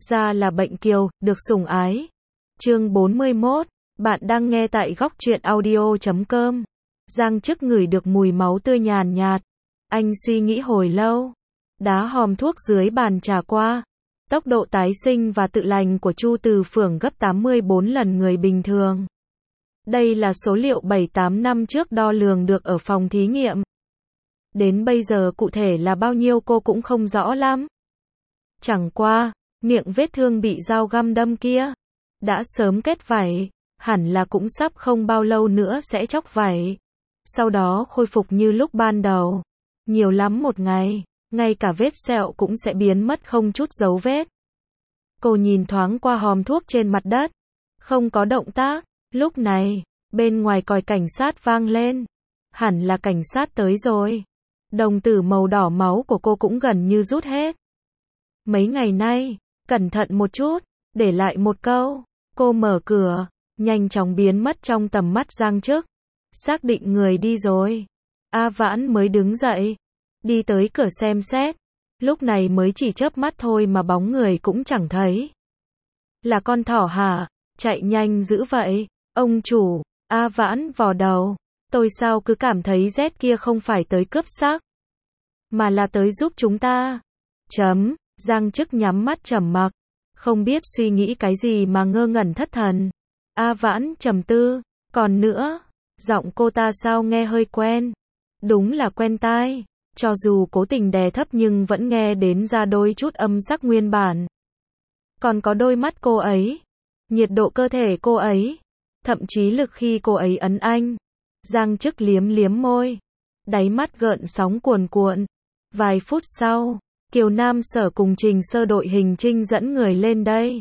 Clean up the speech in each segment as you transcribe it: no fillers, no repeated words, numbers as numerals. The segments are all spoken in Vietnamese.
Ra là bệnh kiều, được sủng ái. Chương 41, bạn đang nghe tại góc truyện audio.com. Giang Chức ngửi được mùi máu tươi nhàn nhạt. Anh suy nghĩ hồi lâu. Đá hòm thuốc dưới bàn trà qua. Tốc độ tái sinh và tự lành của Chu Từ Phượng gấp 84 lần người bình thường. Đây là số liệu 7-8 năm trước đo lường được ở phòng thí nghiệm. Đến bây giờ cụ thể là bao nhiêu cô cũng không rõ lắm. Chẳng qua, miệng vết thương bị dao găm đâm kia đã sớm kết vảy, hẳn là cũng sắp không bao lâu nữa sẽ chóc vảy. Sau đó khôi phục như lúc ban đầu. Nhiều lắm một ngày, ngay cả vết sẹo cũng sẽ biến mất không chút dấu vết. Cô nhìn thoáng qua hòm thuốc trên mặt đất, không có động tác. Lúc này, bên ngoài còi cảnh sát vang lên. Hẳn là cảnh sát tới rồi. Đồng tử màu đỏ máu của cô cũng gần như rút hết. Mấy ngày nay, cẩn thận một chút, để lại một câu. Cô mở cửa, nhanh chóng biến mất trong tầm mắt Giang Chức. Xác định người đi rồi. A Vãn mới đứng dậy, đi tới cửa xem xét. Lúc này mới chỉ chớp mắt thôi mà bóng người cũng chẳng thấy. Là con thỏ hả? Chạy nhanh dữ vậy. Ông chủ, A Vãn vò đầu. Tôi sao cứ cảm thấy Z kia không phải tới cướp xác, mà là tới giúp chúng ta. Giang Chức nhắm mắt trầm mặc, không biết suy nghĩ cái gì mà ngơ ngẩn thất thần. A Vãn trầm tư, còn nữa, giọng cô ta sao nghe hơi quen. Đúng là quen tai, cho dù cố tình đè thấp nhưng vẫn nghe đến ra đôi chút âm sắc nguyên bản. Còn có đôi mắt cô ấy, nhiệt độ cơ thể cô ấy, thậm chí lực khi cô ấy ấn anh. Giang Chức liếm liếm môi, đáy mắt gợn sóng cuồn cuộn. Vài phút sau, Kiều Nam Sở cùng Trình Sơ đội hình trinh dẫn người lên đây.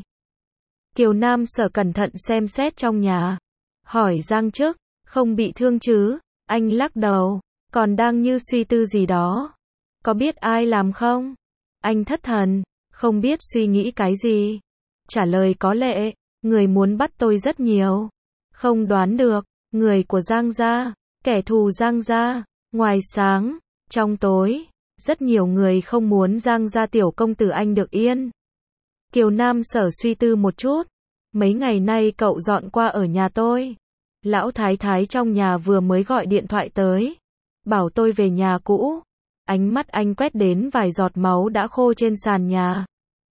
Kiều Nam Sở cẩn thận xem xét trong nhà, hỏi Giang Chức, không bị thương chứ? Anh lắc đầu, còn đang như suy tư gì đó. Có biết ai làm không? Anh thất thần, không biết suy nghĩ cái gì. Trả lời có lệ, người muốn bắt tôi rất nhiều. Không đoán được, người của Giang gia, kẻ thù Giang gia. Ngoài sáng, trong tối, rất nhiều người không muốn Giang gia tiểu công tử anh được yên. Kiều Nam Sở suy tư một chút. Mấy ngày nay cậu dọn qua ở nhà tôi. Lão thái thái trong nhà vừa mới gọi điện thoại tới, bảo tôi về nhà cũ. Ánh mắt anh quét đến vài giọt máu đã khô trên sàn nhà.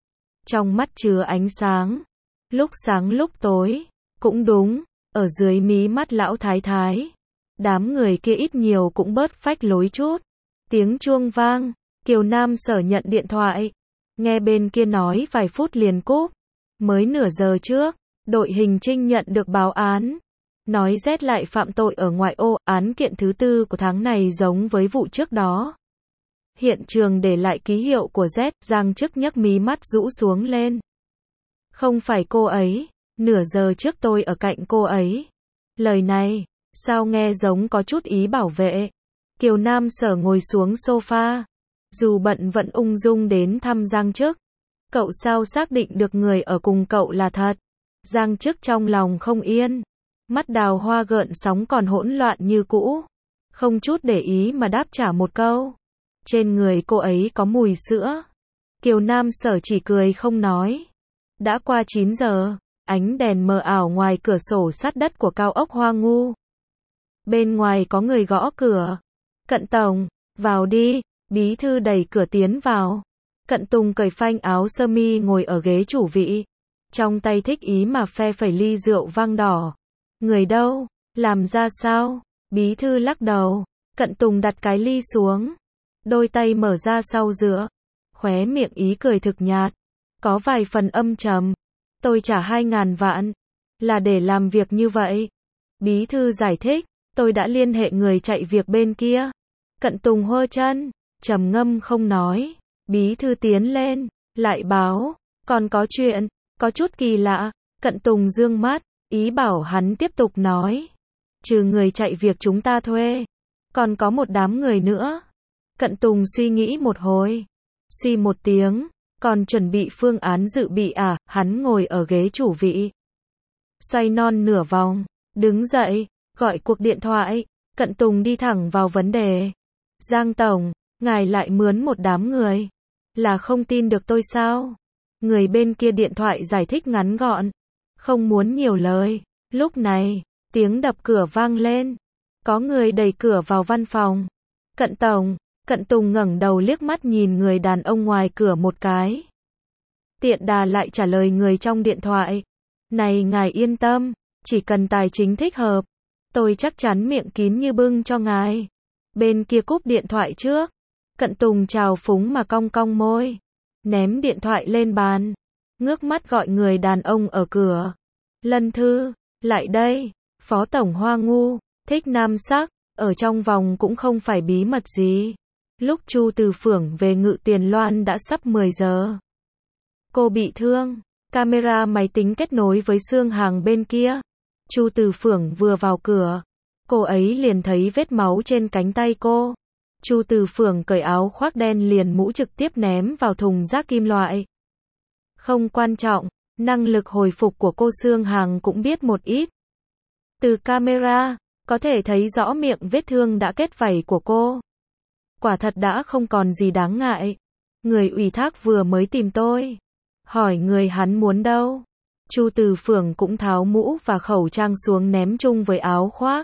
Trong mắt chứa ánh sáng. Lúc sáng lúc tối. Cũng đúng, ở dưới mí mắt lão thái thái, đám người kia ít nhiều cũng bớt phách lối chút. Tiếng chuông vang, Kiều Nam Sở nhận điện thoại. Nghe bên kia nói vài phút liền cúp. Mới nửa giờ trước, đội hình trinh nhận được báo án. Nói Z lại phạm tội ở ngoại ô, án kiện thứ 4 của tháng này giống với vụ trước đó. Hiện trường để lại ký hiệu của Z, Giang Chức nhấc mí mắt rũ xuống lên. Không phải cô ấy, nửa giờ trước tôi ở cạnh cô ấy. Lời này, sao nghe giống có chút ý bảo vệ. Kiều Nam Sở ngồi xuống sofa. Dù bận vẫn ung dung đến thăm Giang Chức. Cậu sao xác định được người ở cùng cậu là thật? Giang Chức trong lòng không yên. Mắt đào hoa gợn sóng còn hỗn loạn như cũ. Không chút để ý mà đáp trả một câu. Trên người cô ấy có mùi sữa. Kiều Nam Sở chỉ cười không nói. Đã qua 9 giờ, ánh đèn mờ ảo ngoài cửa sổ sắt đất của cao ốc Hoa Ngu. Bên ngoài có người gõ cửa. Cận Tổng, vào đi. Bí thư đẩy cửa tiến vào. Cận Tùng cởi phanh áo sơ mi ngồi ở ghế chủ vị. Trong tay thích ý mà phe phẩy ly rượu vang đỏ. Người đâu? Làm ra sao? Bí thư lắc đầu. Cận Tùng đặt cái ly xuống. Đôi tay mở ra sau giữa. Khóe miệng ý cười thực nhạt. Có vài phần âm trầm. Tôi trả 2.000 vạn. Là để làm việc như vậy. Bí thư giải thích. Tôi đã liên hệ người chạy việc bên kia. Cận Tùng hơ chân. Trầm ngâm không nói. Bí thư tiến lên. Lại báo. Còn có chuyện. Có chút kỳ lạ. Cận Tùng dương mắt. Ý bảo hắn tiếp tục nói. Trừ người chạy việc chúng ta thuê. Còn có một đám người nữa. Cận Tùng suy nghĩ một hồi. Suy một tiếng. Còn chuẩn bị phương án dự bị à? Hắn ngồi ở ghế chủ vị. Xoay non nửa vòng. Đứng dậy. Gọi cuộc điện thoại. Cận Tùng đi thẳng vào vấn đề. Giang Tổng, ngài lại mướn một đám người. Là không tin được tôi sao? Người bên kia điện thoại giải thích ngắn gọn. Không muốn nhiều lời. Lúc này, tiếng đập cửa vang lên. Có người đẩy cửa vào văn phòng. Cận Tổng. Cận Tùng ngẩng đầu liếc mắt nhìn người đàn ông ngoài cửa một cái. Tiện đà lại trả lời người trong điện thoại. Này ngài yên tâm, chỉ cần tài chính thích hợp, tôi chắc chắn miệng kín như bưng cho ngài. Bên kia cúp điện thoại trước. Cận Tùng trào phúng mà cong cong môi. Ném điện thoại lên bàn. Ngước mắt gọi người đàn ông ở cửa. Lân Thư, lại đây. Phó Tổng Hoa ngu, thích nam sắc, ở trong vòng cũng không phải bí mật gì. Lúc Chu Từ Phưởng về Ngự Tiền Loan đã sắp 10 giờ. Cô bị thương. Camera máy tính kết nối với xương hàng bên kia. Chu Từ Phưởng vừa vào cửa, cô ấy liền thấy vết máu trên cánh tay cô. Chu Từ Phưởng cởi áo khoác đen liền mũ trực tiếp ném vào thùng rác kim loại. Không quan trọng, năng lực hồi phục của cô xương hàng cũng biết một ít. Từ camera, có thể thấy rõ miệng vết thương đã kết vảy của cô. Quả thật đã không còn gì đáng ngại. Người ủy thác vừa mới tìm tôi. Hỏi người hắn muốn đâu. Chu Từ Phưởng cũng tháo mũ và khẩu trang xuống ném chung với áo khoác.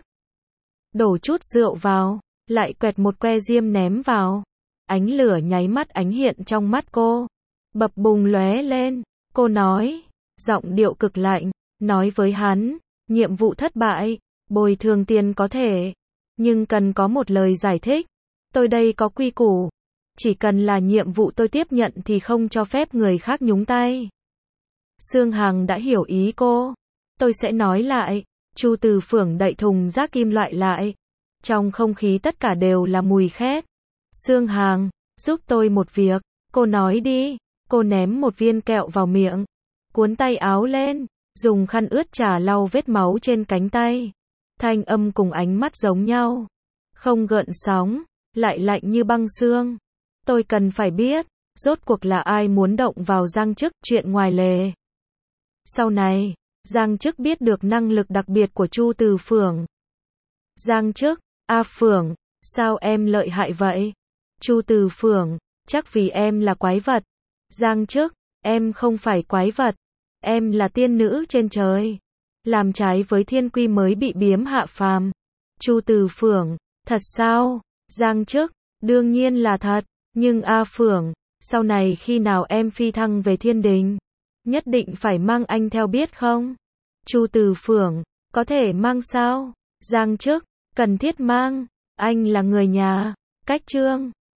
Đổ chút rượu vào, lại quẹt một que diêm ném vào. Ánh lửa nháy mắt ánh hiện trong mắt cô. Bập bùng lóe lên, cô nói, giọng điệu cực lạnh, nói với hắn, nhiệm vụ thất bại, bồi thường tiền có thể, nhưng cần có một lời giải thích. Tôi đây có quy củ, chỉ cần là nhiệm vụ tôi tiếp nhận thì không cho phép người khác nhúng tay. Xương Hằng đã hiểu ý cô. Tôi sẽ nói lại. Chu Từ Phưởng đậy thùng rác kim loại lại. Trong không khí tất cả đều là mùi khét. Xương Hằng, giúp tôi một việc. Cô nói đi. Cô ném một viên kẹo vào miệng. Cuốn tay áo lên. Dùng khăn ướt chà lau vết máu trên cánh tay. Thanh âm cùng ánh mắt giống nhau. Không gợn sóng. Lại lạnh như băng xương. Tôi cần phải biết. Rốt cuộc là ai muốn động vào Giang Chức, chuyện ngoài lề. Sau này, Giang Chức biết được năng lực đặc biệt của Chu Từ Phưởng. Giang Chức, A Phưởng, sao em lợi hại vậy? Chu Từ Phưởng, chắc vì em là quái vật. Giang Chức, em không phải quái vật. Em là tiên nữ trên trời. Làm trái với thiên quy mới bị biếm hạ phàm. Chu Từ Phưởng, thật sao? Giang Chức, đương nhiên là thật. Nhưng A Phưởng, sau này khi nào em phi thăng về thiên đình, nhất định phải mang anh theo biết không? Chu Từ Phưởng, có thể mang sao? Giang Chức, cần thiết mang, anh là người nhà. Cách chương